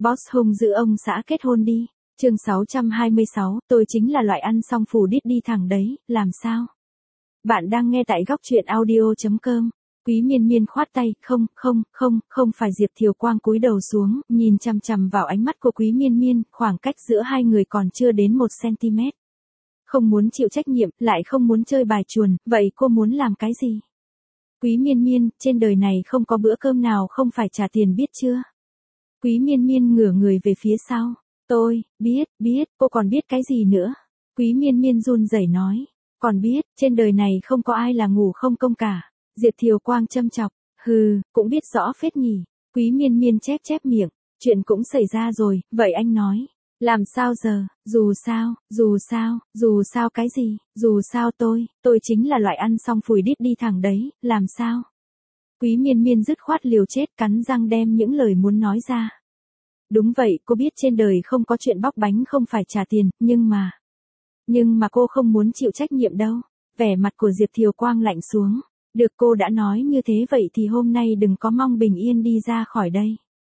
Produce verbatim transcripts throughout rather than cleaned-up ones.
Boss hung dữ ông xã kết hôn đi. Chương sáu trăm hai mươi sáu, tôi chính là loại ăn xong phủ đít đi thẳng đấy, làm sao? Bạn đang nghe tại góc truyện audio chấm com. Quý Miên Miên khoát tay, không, không, không, không phải. Diệp Thiều Quang cúi đầu xuống, nhìn chằm chằm vào ánh mắt của Quý Miên Miên, khoảng cách giữa hai người còn chưa đến một centimet. Không muốn chịu trách nhiệm, lại không muốn chơi bài chuồn, vậy cô muốn làm cái gì? Quý Miên Miên, trên đời này không có bữa cơm nào không phải trả tiền biết chưa? Quý Miên Miên ngửa người về phía sau. Tôi, biết, biết, cô còn biết cái gì nữa? Quý Miên Miên run rẩy nói. Còn biết, trên đời này không có ai là ngủ không công cả. Diệp Thiều Quang châm chọc. Hừ, cũng biết rõ phết nhỉ. Quý Miên Miên chép chép miệng. Chuyện cũng xảy ra rồi, vậy anh nói. Làm sao giờ, dù sao, dù sao, dù sao cái gì, dù sao tôi, tôi chính là loại ăn xong phủi đít đi thẳng đấy, làm sao? Quý Miên Miên dứt khoát liều chết cắn răng đem những lời muốn nói ra. Đúng vậy, cô biết trên đời không có chuyện bóc bánh không phải trả tiền, nhưng mà... Nhưng mà cô không muốn chịu trách nhiệm đâu. Vẻ mặt của Diệp Thiều Quang lạnh xuống. Được, cô đã nói như thế vậy thì hôm nay đừng có mong bình yên đi ra khỏi đây.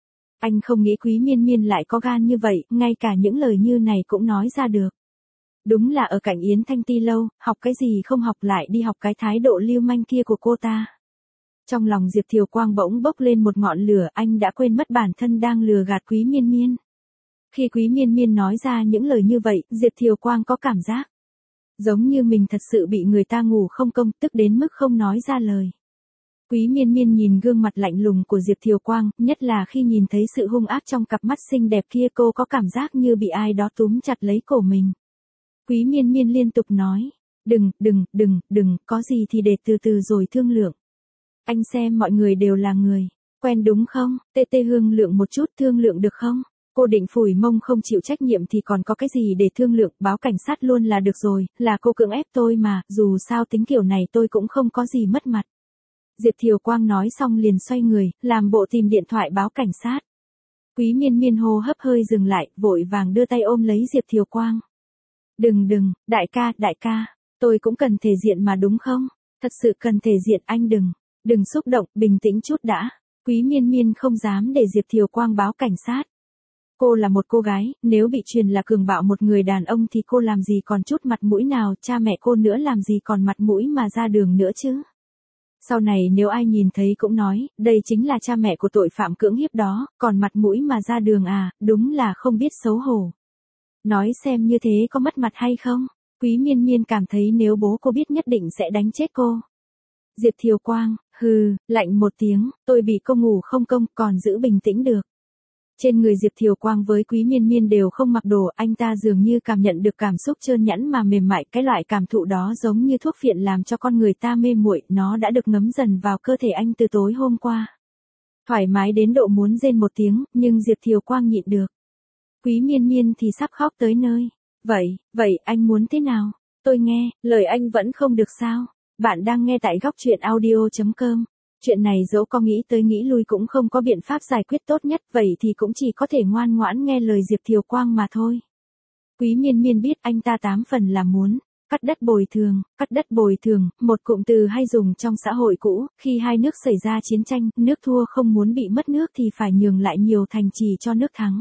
Anh không nghĩ Quý Miên Miên lại có gan như vậy, ngay cả những lời như này cũng nói ra được. Đúng là ở cạnh Yến Thanh Ti lâu, học cái gì không học lại đi học cái thái độ lưu manh kia của cô ta. Trong lòng Diệp Thiều Quang bỗng bốc lên một ngọn lửa, anh đã quên mất bản thân đang lừa gạt Quý Miên Miên. Khi Quý Miên Miên nói ra những lời như vậy, Diệp Thiều Quang có cảm giác giống như mình thật sự bị người ta ngủ không công, tức đến mức không nói ra lời. Quý Miên Miên nhìn gương mặt lạnh lùng của Diệp Thiều Quang, nhất là khi nhìn thấy sự hung ác trong cặp mắt xinh đẹp kia, cô có cảm giác như bị ai đó túm chặt lấy cổ mình. Quý Miên Miên liên tục nói, đừng, đừng, đừng, đừng, có gì thì để từ từ rồi thương lượng. Anh xem mọi người đều là người quen đúng không? Tê tê hương lượng một chút, thương lượng được không? Cô định phủi mông không chịu trách nhiệm thì còn có cái gì để thương lượng, báo cảnh sát luôn là được rồi, là cô cưỡng ép tôi mà, dù sao tính kiểu này tôi cũng không có gì mất mặt. Diệp Thiều Quang nói xong liền xoay người, làm bộ tìm điện thoại báo cảnh sát. Quý Miên Miên hô hấp hơi dừng lại, vội vàng đưa tay ôm lấy Diệp Thiều Quang. Đừng đừng, đại ca, đại ca, tôi cũng cần thể diện mà đúng không? Thật sự cần thể diện, anh đừng, đừng xúc động, bình tĩnh chút đã. Quý Miên Miên không dám để Diệp Thiều Quang báo cảnh sát. Cô là một cô gái, nếu bị truyền là cường bạo một người đàn ông thì cô làm gì còn chút mặt mũi nào, cha mẹ cô nữa làm gì còn mặt mũi mà ra đường nữa chứ. Sau này nếu ai nhìn thấy cũng nói, đây chính là cha mẹ của tội phạm cưỡng hiếp đó, còn mặt mũi mà ra đường à, đúng là không biết xấu hổ. Nói xem như thế có mất mặt hay không? Quý Miên Miên cảm thấy nếu bố cô biết nhất định sẽ đánh chết cô. Diệp Thiều Quang, hừ, lạnh một tiếng, tôi bị cô ngủ không công, còn giữ bình tĩnh được. Trên người Diệp Thiều Quang với Quý Miên Miên đều không mặc đồ, anh ta dường như cảm nhận được cảm xúc trơn nhẵn mà mềm mại, cái loại cảm thụ đó giống như thuốc phiện làm cho con người ta mê muội, nó đã được ngấm dần vào cơ thể anh từ tối hôm qua. Thoải mái đến độ muốn rên một tiếng, nhưng Diệp Thiều Quang nhịn được. Quý Miên Miên thì sắp khóc tới nơi. Vậy, vậy anh muốn thế nào? Tôi nghe, lời anh vẫn không được sao? Bạn đang nghe tại góc truyện audio chấm com. Chuyện này dẫu có nghĩ tới nghĩ lui cũng không có biện pháp giải quyết tốt nhất, vậy thì cũng chỉ có thể ngoan ngoãn nghe lời Diệp Thiều Quang mà thôi. Quý Miên Miên biết anh ta tám phần là muốn cắt đất bồi thường, cắt đất bồi thường, một cụm từ hay dùng trong xã hội cũ, khi hai nước xảy ra chiến tranh, nước thua không muốn bị mất nước thì phải nhường lại nhiều thành trì cho nước thắng.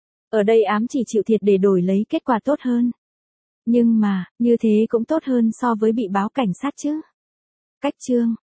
Ở đây ám chỉ chịu thiệt để đổi lấy kết quả tốt hơn. Nhưng mà, như thế cũng tốt hơn so với bị báo cảnh sát chứ. Cách chương